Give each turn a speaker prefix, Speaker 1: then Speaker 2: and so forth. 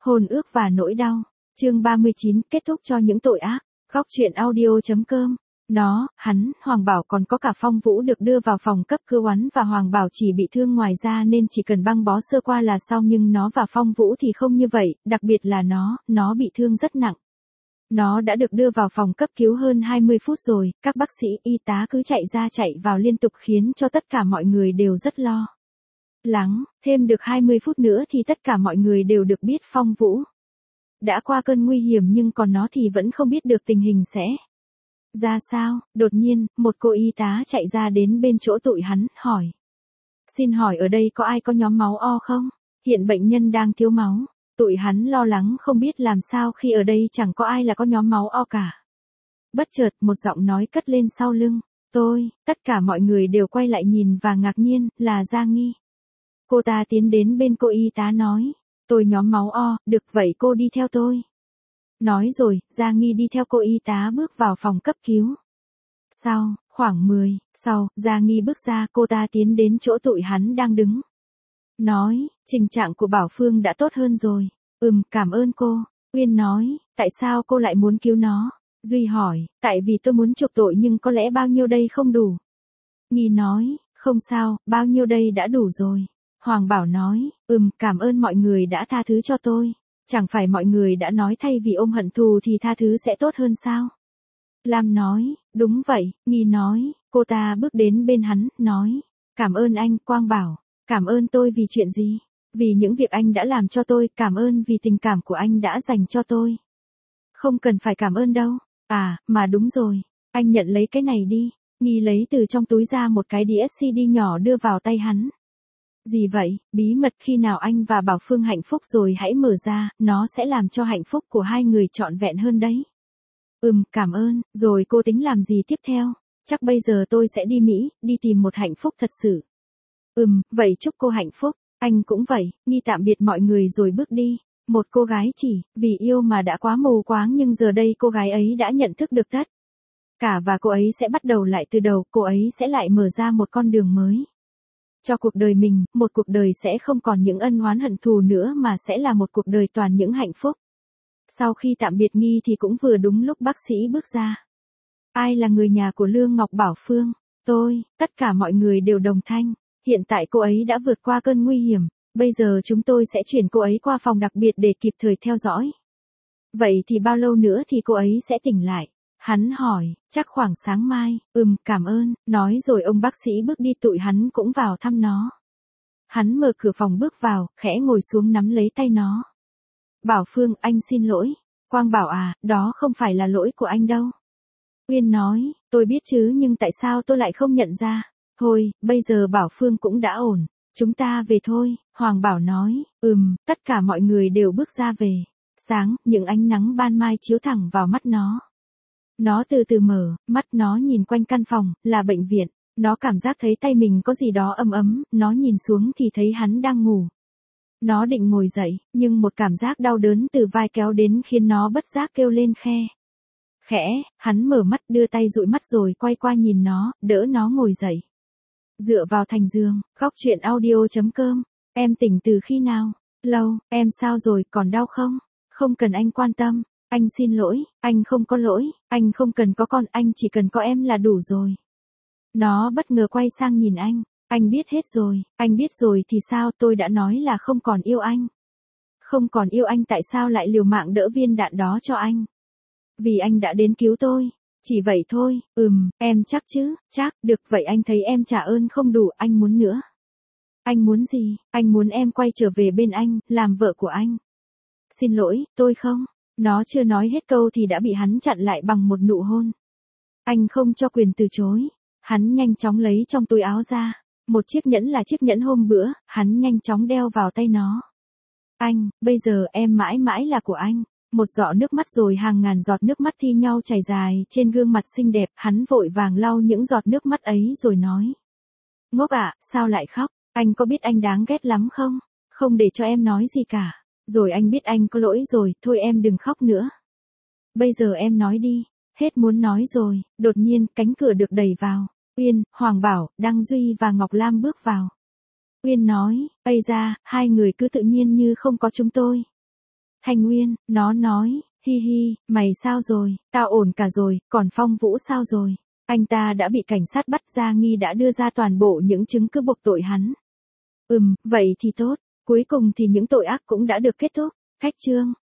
Speaker 1: Hôn ước và nỗi đau. Chương 39, kết thúc cho những tội ác. Góc truyện audio.com. Hắn, Hoàng Bảo còn có cả Phong Vũ được đưa vào phòng cấp cứu oán và Hoàng Bảo chỉ bị thương ngoài da nên chỉ cần băng bó sơ qua là xong, nhưng nó và Phong Vũ thì không như vậy, đặc biệt là nó bị thương rất nặng. Nó đã được đưa vào phòng cấp cứu hơn 20 phút rồi, các bác sĩ, y tá cứ chạy ra chạy vào liên tục khiến cho tất cả mọi người đều rất lo lắng. Thêm được 20 phút nữa thì tất cả mọi người đều được biết Phong Vũ đã qua cơn nguy hiểm, nhưng còn nó thì vẫn không biết được tình hình sẽ ra sao. Đột nhiên, một cô y tá chạy ra đến bên chỗ tụi hắn, hỏi. Xin hỏi ở đây có ai có nhóm máu O không? Hiện bệnh nhân đang thiếu máu. Tụi hắn lo lắng không biết làm sao khi ở đây chẳng có ai là có nhóm máu O cả. Bất chợt một giọng nói cất lên sau lưng. Tất cả mọi người đều quay lại nhìn và ngạc nhiên, là Gia Nghi. Cô ta tiến đến bên cô y tá nói. Tôi nhóm máu O, được vậy cô đi theo tôi. Nói rồi, Gia Nghi đi theo cô y tá bước vào phòng cấp cứu. Khoảng 10 sau, Gia Nghi bước ra, cô ta tiến đến chỗ tụi hắn đang đứng. Nói, tình trạng của Bảo Phương đã tốt hơn rồi. Cảm ơn cô. Uyên nói, tại sao cô lại muốn cứu nó? Duy hỏi, tại vì tôi muốn chuộc tội nhưng có lẽ bao nhiêu đây không đủ. Nghi nói, không sao, bao nhiêu đây đã đủ rồi. Hoàng Bảo nói, cảm ơn mọi người đã tha thứ cho tôi. Chẳng phải mọi người đã nói thay vì ôm hận thù thì tha thứ sẽ tốt hơn sao? Lam nói, đúng vậy. Nghi nói, cô ta bước đến bên hắn, nói, cảm ơn anh. Quang bảo, cảm ơn tôi vì chuyện gì? Vì những việc anh đã làm cho tôi, cảm ơn vì tình cảm của anh đã dành cho tôi. Không cần phải cảm ơn đâu. À, mà đúng rồi, anh nhận lấy cái này đi. Nghi lấy từ trong túi ra một cái đĩa CD nhỏ đưa vào tay hắn. Gì vậy? Bí mật, khi nào anh và Bảo Phương hạnh phúc rồi hãy mở ra, nó sẽ làm cho hạnh phúc của hai người trọn vẹn hơn đấy. Cảm ơn. Rồi cô tính làm gì tiếp theo? Chắc bây giờ tôi sẽ đi Mỹ, đi tìm một hạnh phúc thật sự. Vậy chúc cô hạnh phúc. Anh cũng vậy. Nghi tạm biệt mọi người rồi bước đi. Một cô gái chỉ vì yêu mà đã quá mù quáng, nhưng giờ đây cô gái ấy đã nhận thức được tất cả và cô ấy sẽ bắt đầu lại từ đầu, cô ấy sẽ lại mở ra một con đường mới cho cuộc đời mình, một cuộc đời sẽ không còn những ân oán hận thù nữa mà sẽ là một cuộc đời toàn những hạnh phúc. Sau khi tạm biệt Nghi thì cũng vừa đúng lúc bác sĩ bước ra. Ai là người nhà của Lương Ngọc Bảo Phương? Tôi. Tất cả mọi người đều đồng thanh. Hiện tại cô ấy đã vượt qua cơn nguy hiểm. Bây giờ chúng tôi sẽ chuyển cô ấy qua phòng đặc biệt để kịp thời theo dõi. Vậy thì bao lâu nữa thì cô ấy sẽ tỉnh lại? Hắn hỏi, chắc khoảng sáng mai. Cảm ơn. Nói rồi ông bác sĩ bước đi, tụi hắn cũng vào thăm nó. Hắn mở cửa phòng bước vào, khẽ ngồi xuống nắm lấy tay nó. Bảo Phương, anh xin lỗi. Quang bảo à, đó không phải là lỗi của anh đâu. Uyên nói, tôi biết chứ, nhưng tại sao tôi lại không nhận ra? Thôi, bây giờ Bảo Phương cũng đã ổn. Chúng ta về thôi. Hoàng Bảo nói, tất cả mọi người đều bước ra về. Sáng, những ánh nắng ban mai chiếu thẳng vào mắt nó. Nó từ từ mở mắt, nó nhìn quanh căn phòng, là bệnh viện. Nó cảm giác thấy tay mình có gì đó ấm ấm, nó nhìn xuống thì thấy hắn đang ngủ. Nó định ngồi dậy, nhưng một cảm giác đau đớn từ vai kéo đến khiến nó bất giác kêu lên khẽ. Hắn mở mắt, đưa tay dụi mắt rồi quay qua nhìn nó, đỡ nó ngồi dậy. Dựa vào thành giường. Góc truyện audio.com. Em tỉnh từ khi nào? Lâu. Em sao rồi, còn đau không? Không cần anh quan tâm. Anh xin lỗi. Anh không có lỗi. Anh không cần có con, anh chỉ cần có em là đủ rồi. Nó bất ngờ quay sang nhìn anh. Anh biết hết rồi. Anh biết rồi thì sao? Tôi đã nói là không còn yêu anh. Không còn yêu anh, tại sao lại liều mạng đỡ viên đạn đó cho anh? Vì anh đã đến cứu tôi. Chỉ vậy thôi. Em chắc chứ? Chắc. Được, vậy anh thấy em trả ơn không đủ, anh muốn nữa. Anh muốn gì? Anh muốn em quay trở về bên anh, làm vợ của anh. Xin lỗi, tôi không. Nó chưa nói hết câu thì đã bị hắn chặn lại bằng một nụ hôn. Anh không cho quyền từ chối. Hắn nhanh chóng lấy trong túi áo ra. Một chiếc nhẫn là chiếc nhẫn hôm bữa, hắn nhanh chóng đeo vào tay nó. Anh, bây giờ em mãi mãi là của anh. Một giọt nước mắt rồi hàng ngàn giọt nước mắt thi nhau chảy dài trên gương mặt xinh đẹp, hắn vội vàng lau những giọt nước mắt ấy rồi nói. Ngốc ạ, sao lại khóc? Anh có biết anh đáng ghét lắm không? Không để cho em nói gì cả. Rồi anh biết anh có lỗi rồi, thôi em đừng khóc nữa. Bây giờ em nói đi. Hết muốn nói rồi, đột nhiên cánh cửa được đẩy vào. Uyên, Hoàng Bảo, Đăng Duy và Ngọc Lam bước vào. Uyên nói, ây da, hai người cứ tự nhiên như không có chúng tôi. Thanh Nguyên, nó nói, hi hi, mày sao rồi, tao ổn cả rồi, còn Phong Vũ sao rồi? Anh ta đã bị cảnh sát bắt ra nghi đã đưa ra toàn bộ những chứng cứ buộc tội hắn. Vậy thì tốt, cuối cùng thì những tội ác cũng đã được kết thúc. Khách chương.